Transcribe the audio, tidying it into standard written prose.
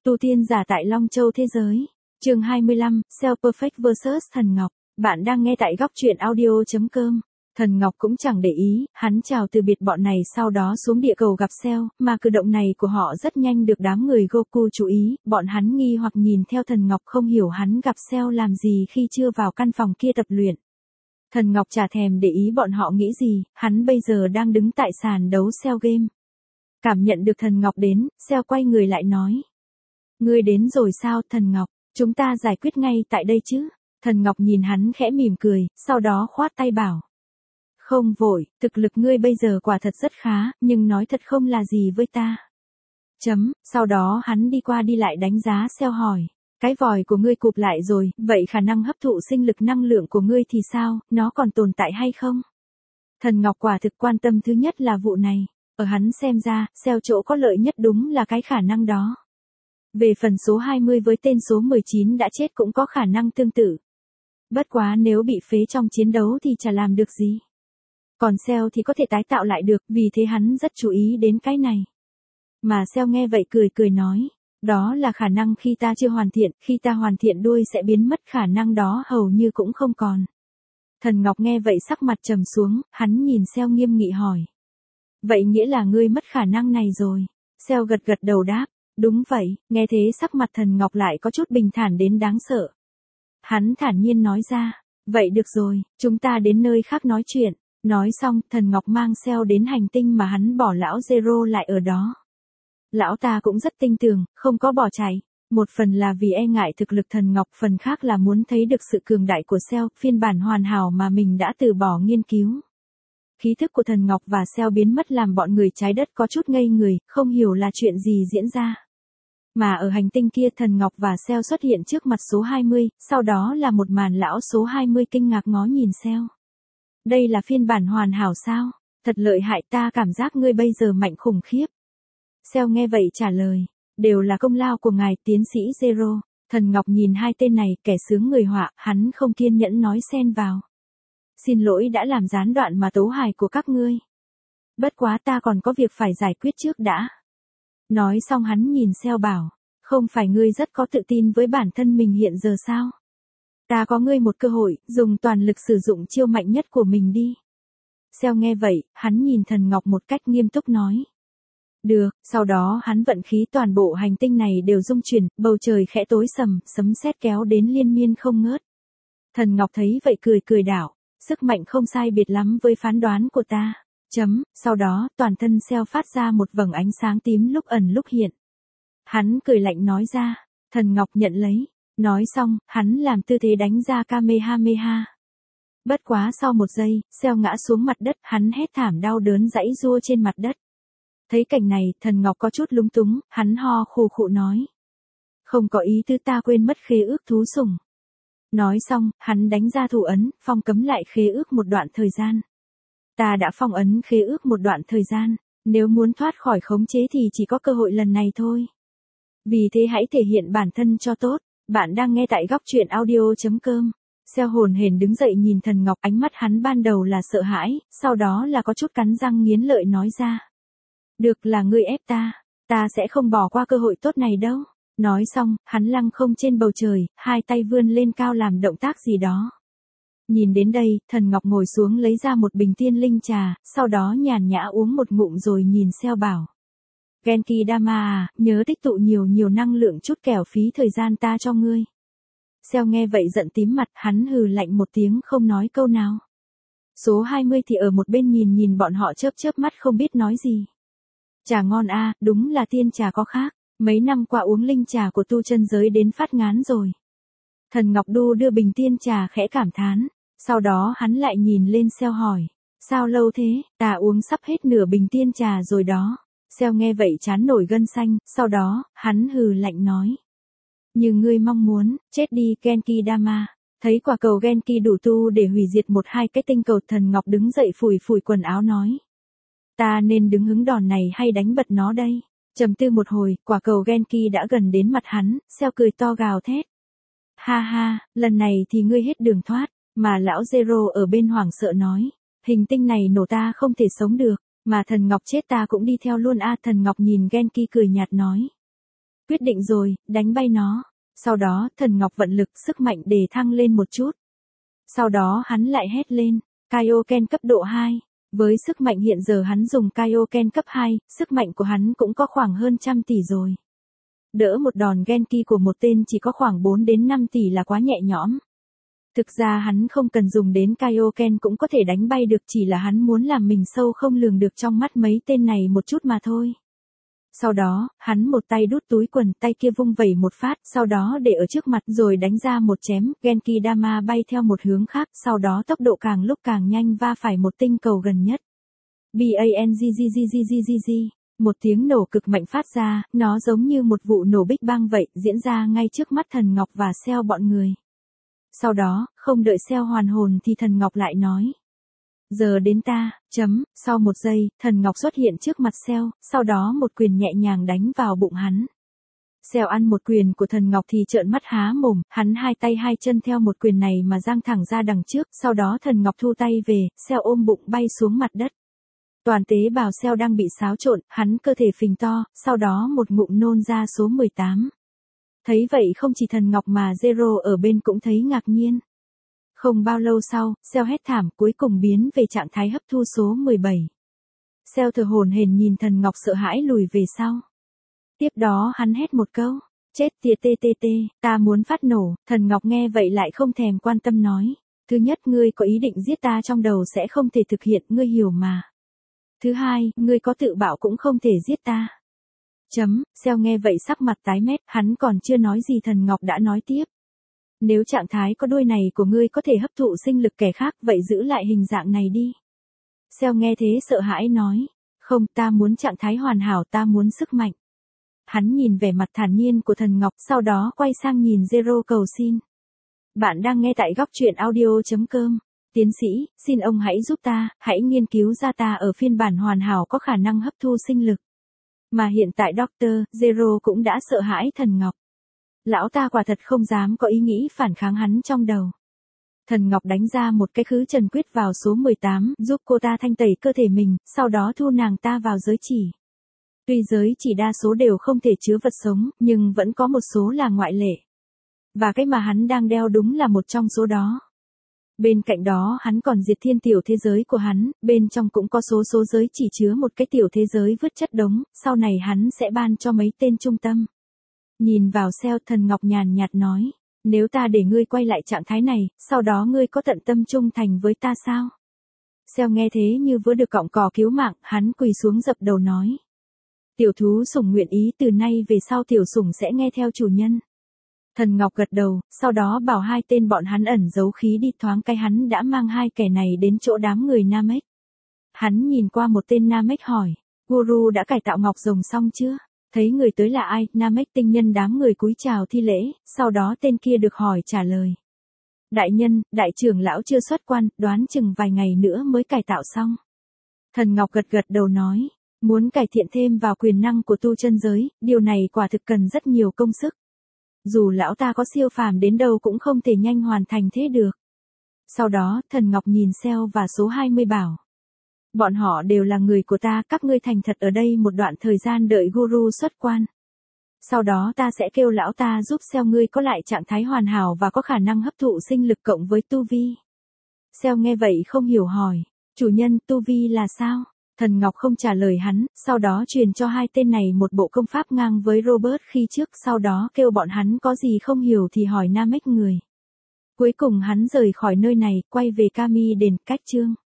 Tu tiên giả tại Long Châu thế giới. Chương 25, Cell Perfect vs Thần Ngọc. Bạn đang nghe tại góc truyện audio.com. Thần Ngọc cũng chẳng để ý, hắn chào từ biệt bọn này sau đó xuống địa cầu gặp Cell, mà cử động này của họ rất nhanh được đám người Goku chú ý, bọn hắn nghi hoặc nhìn theo Thần Ngọc không hiểu hắn gặp Cell làm gì khi chưa vào căn phòng kia tập luyện. Thần Ngọc chả thèm để ý bọn họ nghĩ gì, hắn bây giờ đang đứng tại sàn đấu Cell game. Cảm nhận được Thần Ngọc đến, Cell quay người lại nói. Ngươi đến rồi sao, Thần Ngọc, chúng ta giải quyết ngay tại đây chứ. Thần Ngọc nhìn hắn khẽ mỉm cười, sau đó khoát tay bảo. Không vội, thực lực ngươi bây giờ quả thật rất khá, nhưng nói thật không là gì với ta. Sau đó hắn đi qua đi lại đánh giá Cell hỏi. Cái vòi của ngươi cụp lại rồi, vậy khả năng hấp thụ sinh lực năng lượng của ngươi thì sao, nó còn tồn tại hay không? Thần Ngọc quả thực quan tâm thứ nhất là vụ này. Ở hắn xem ra, Cell chỗ có lợi nhất đúng là cái khả năng đó. Về phần số 20 với tên số 19 đã chết cũng có khả năng tương tự. Bất quá nếu bị phế trong chiến đấu thì chả làm được gì. Còn Cell thì có thể tái tạo lại được, vì thế hắn rất chú ý đến cái này. Mà Cell nghe vậy cười nói. Đó là khả năng khi ta chưa hoàn thiện, khi ta hoàn thiện đuôi sẽ biến mất, khả năng đó hầu như cũng không còn. Thần Ngọc nghe vậy sắc mặt trầm xuống, hắn nhìn Cell nghiêm nghị hỏi. Vậy nghĩa là ngươi mất khả năng này rồi. Cell gật đầu đáp. Đúng vậy, nghe thế sắc mặt Thần Ngọc lại có chút bình thản đến đáng sợ. Hắn thản nhiên nói ra. Vậy được rồi, chúng ta đến nơi khác nói chuyện. Nói xong, Thần Ngọc mang Cell đến hành tinh mà hắn bỏ lão Zero lại ở đó. Lão ta cũng rất tinh tường, không có bỏ chạy. Một phần là vì e ngại thực lực Thần Ngọc, phần khác là muốn thấy được sự cường đại của Cell, phiên bản hoàn hảo mà mình đã từ bỏ nghiên cứu. Khí thức của Thần Ngọc và Cell biến mất làm bọn người trái đất có chút ngây người, không hiểu là chuyện gì diễn ra. Mà ở hành tinh kia Thần Ngọc và Cell xuất hiện trước mặt số 20, sau đó là một màn lão số 20 kinh ngạc ngó nhìn Cell. Đây là phiên bản hoàn hảo sao? Thật lợi hại, ta cảm giác ngươi bây giờ mạnh khủng khiếp. Cell nghe vậy trả lời. Đều là công lao của ngài tiến sĩ Zero. Thần Ngọc nhìn hai tên này, kẻ sướng người họa, hắn không kiên nhẫn nói xen vào. Xin lỗi đã làm gián đoạn mà tấu hài của các ngươi. Bất quá ta còn có việc phải giải quyết trước đã. Nói xong hắn nhìn Cell bảo. Không phải ngươi rất có tự tin với bản thân mình hiện giờ sao? Ta có ngươi một cơ hội, dùng toàn lực sử dụng chiêu mạnh nhất của mình đi. Cell nghe vậy, hắn nhìn Thần Ngọc một cách nghiêm túc nói. Được, sau đó hắn vận khí toàn bộ hành tinh này đều rung chuyển, bầu trời khẽ tối sầm, sấm sét kéo đến liên miên không ngớt. Thần Ngọc thấy vậy cười đảo, sức mạnh không sai biệt lắm với phán đoán của ta. Sau đó, toàn thân Cell phát ra một vầng ánh sáng tím lúc ẩn lúc hiện. Hắn cười lạnh nói ra, Thần Ngọc nhận lấy. Nói xong, hắn làm tư thế đánh ra Kamehameha. Bất quá sau một giây, Cell ngã xuống mặt đất, hắn hét thảm đau đớn giãy giụa trên mặt đất. Thấy cảnh này, Thần Ngọc có chút lúng túng, hắn ho khụ khụ nói. Không có ý tứ, ta quên mất khế ước thú sủng. Nói xong, hắn đánh ra thủ ấn, phong cấm lại khế ước một đoạn thời gian. Ta đã phong ấn khế ước một đoạn thời gian, nếu muốn thoát khỏi khống chế thì chỉ có cơ hội lần này thôi. Vì thế hãy thể hiện bản thân cho tốt. Bạn đang nghe tại góc truyện audio.com. Cell hồn hển đứng dậy nhìn Thần Ngọc, ánh mắt hắn ban đầu là sợ hãi, sau đó là có chút cắn răng nghiến lợi nói ra. Được, là ngươi ép ta sẽ không bỏ qua cơ hội tốt này đâu. Nói xong, hắn lăng không trên bầu trời, hai tay vươn lên cao làm động tác gì đó. Nhìn đến đây, Thần Ngọc ngồi xuống lấy ra một bình tiên linh trà, sau đó nhàn nhã uống một ngụm rồi nhìn Cell bảo. Genki Dama à, nhớ tích tụ nhiều năng lượng chút kẻo phí thời gian ta cho ngươi. Cell nghe vậy giận tím mặt, hắn hừ lạnh một tiếng không nói câu nào. Số 20 thì ở một bên nhìn bọn họ chớp mắt không biết nói gì. Trà ngon a, đúng là tiên trà có khác, mấy năm qua uống linh trà của tu chân giới đến phát ngán rồi. Thần Ngọc đu đưa bình tiên trà khẽ cảm thán, sau đó hắn lại nhìn lên Cell hỏi. Sao lâu thế, ta uống sắp hết nửa bình tiên trà rồi đó. Cell nghe vậy chán nổi gân xanh, sau đó, hắn hừ lạnh nói. Như ngươi mong muốn, chết đi Genki Dama. Thấy quả cầu Genki đủ tu để hủy diệt một hai cái tinh cầu, Thần Ngọc đứng dậy phủi quần áo nói. Ta nên đứng hứng đòn này hay đánh bật nó đây? Trầm tư một hồi, quả cầu Genki đã gần đến mặt hắn, Cell cười to gào thét. Ha ha, lần này thì ngươi hết đường thoát, mà lão Zero ở bên hoảng sợ nói. Hình tinh này nổ ta không thể sống được. Mà Thần Ngọc chết ta cũng đi theo luôn a. Thần Ngọc nhìn Genki cười nhạt nói. Quyết định rồi, đánh bay nó. Sau đó, Thần Ngọc vận lực sức mạnh để thăng lên một chút. Sau đó hắn lại hét lên, Kaioken cấp độ 2. Với sức mạnh hiện giờ hắn dùng Kaioken cấp 2, sức mạnh của hắn cũng có khoảng hơn 100 tỷ rồi. Đỡ một đòn Genki của một tên chỉ có khoảng 4 đến 5 tỷ là quá nhẹ nhõm. Thực ra hắn không cần dùng đến Kaioken cũng có thể đánh bay được, chỉ là hắn muốn làm mình sâu không lường được trong mắt mấy tên này một chút mà thôi. Sau đó, hắn một tay đút túi quần, tay kia vung vẩy một phát, sau đó để ở trước mặt rồi đánh ra một chém, Genki Dama bay theo một hướng khác, sau đó tốc độ càng lúc càng nhanh va phải một tinh cầu gần nhất. Bangggggggggg. Một tiếng nổ cực mạnh phát ra, nó giống như một vụ nổ Big Bang vậy, diễn ra ngay trước mắt Thần Ngọc và Cell bọn người. Sau đó, không đợi Cell hoàn hồn thì Thần Ngọc lại nói. Giờ đến ta, sau một giây, Thần Ngọc xuất hiện trước mặt Cell, sau đó một quyền nhẹ nhàng đánh vào bụng hắn. Cell ăn một quyền của Thần Ngọc thì trợn mắt há mồm, hắn hai tay hai chân theo một quyền này mà giang thẳng ra đằng trước, sau đó Thần Ngọc thu tay về, Cell ôm bụng bay xuống mặt đất. Toàn tế bào Cell đang bị xáo trộn, hắn cơ thể phình to, sau đó một ngụm nôn ra số 18. Thấy vậy không chỉ Thần Ngọc mà Zero ở bên cũng thấy ngạc nhiên. Không bao lâu sau, Cell hét thảm cuối cùng biến về trạng thái hấp thu số 17. Cell thở hổn hển nhìn Thần Ngọc sợ hãi lùi về sau. Tiếp đó hắn hét một câu, chết tiệt tê, ta muốn phát nổ. Thần Ngọc nghe vậy lại không thèm quan tâm nói. Thứ nhất, ngươi có ý định giết ta trong đầu sẽ không thể thực hiện, ngươi hiểu mà. Thứ hai, ngươi có tự bảo cũng không thể giết ta. Cell nghe vậy sắc mặt tái mét, hắn còn chưa nói gì Thần Ngọc đã nói tiếp. Nếu trạng thái có đuôi này của ngươi có thể hấp thụ sinh lực kẻ khác, vậy giữ lại hình dạng này đi. Cell nghe thế sợ hãi nói. Không, ta muốn trạng thái hoàn hảo, ta muốn sức mạnh. Hắn nhìn vẻ mặt thản nhiên của Thần Ngọc, sau đó quay sang nhìn Zero cầu xin. Bạn đang nghe tại góc truyện audio.com. Tiến sĩ, xin ông hãy giúp ta, hãy nghiên cứu ra ta ở phiên bản hoàn hảo có khả năng hấp thu sinh lực. Mà hiện tại Dr. Zero cũng đã sợ hãi Thần Ngọc. Lão ta quả thật không dám có ý nghĩ phản kháng hắn trong đầu. Thần Ngọc đánh ra một cái khứ trần quyết vào số 18, giúp cô ta thanh tẩy cơ thể mình, sau đó thu nàng ta vào giới chỉ. Tuy giới chỉ đa số đều không thể chứa vật sống, nhưng vẫn có một số là ngoại lệ. Và cái mà hắn đang đeo đúng là một trong số đó. Bên cạnh đó hắn còn diệt thiên tiểu thế giới của hắn, bên trong cũng có số giới chỉ chứa một cái tiểu thế giới vứt chất đống, sau này hắn sẽ ban cho mấy tên trung tâm. Nhìn vào Cell, Thần Ngọc nhàn nhạt nói, nếu ta để ngươi quay lại trạng thái này, sau đó ngươi có tận tâm trung thành với ta sao? Cell nghe thế như vừa được cọng cỏ cứu mạng, hắn quỳ xuống dập đầu nói. Tiểu thú sủng nguyện ý từ nay về sau tiểu sủng sẽ nghe theo chủ nhân. Thần Ngọc gật đầu, sau đó bảo hai tên bọn hắn ẩn giấu khí đi, thoáng cái hắn đã mang hai kẻ này đến chỗ đám người Namek. Hắn nhìn qua một tên Namek hỏi, Guru đã cải tạo ngọc rồng xong chưa? Thấy người tới là ai, Namek tinh nhân đám người cúi chào thi lễ, sau đó tên kia được hỏi trả lời. Đại nhân, đại trưởng lão chưa xuất quan, đoán chừng vài ngày nữa mới cải tạo xong. Thần Ngọc gật gật đầu nói, muốn cải thiện thêm vào quyền năng của tu chân giới, điều này quả thực cần rất nhiều công sức. Dù lão ta có siêu phàm đến đâu cũng không thể nhanh hoàn thành thế được. Sau đó, Thần Ngọc nhìn Cell và số 20 bảo. Bọn họ đều là người của ta, các ngươi thành thật ở đây một đoạn thời gian đợi Guru xuất quan. Sau đó ta sẽ kêu lão ta giúp Cell ngươi có lại trạng thái hoàn hảo và có khả năng hấp thụ sinh lực cộng với tu vi. Cell nghe vậy không hiểu hỏi, chủ nhân tu vi là sao? Thần Ngọc không trả lời hắn, sau đó truyền cho hai tên này một bộ công pháp ngang với Robert khi trước, sau đó kêu bọn hắn có gì không hiểu thì hỏi Namek người. Cuối cùng hắn rời khỏi nơi này, quay về Kami đền, cách chương.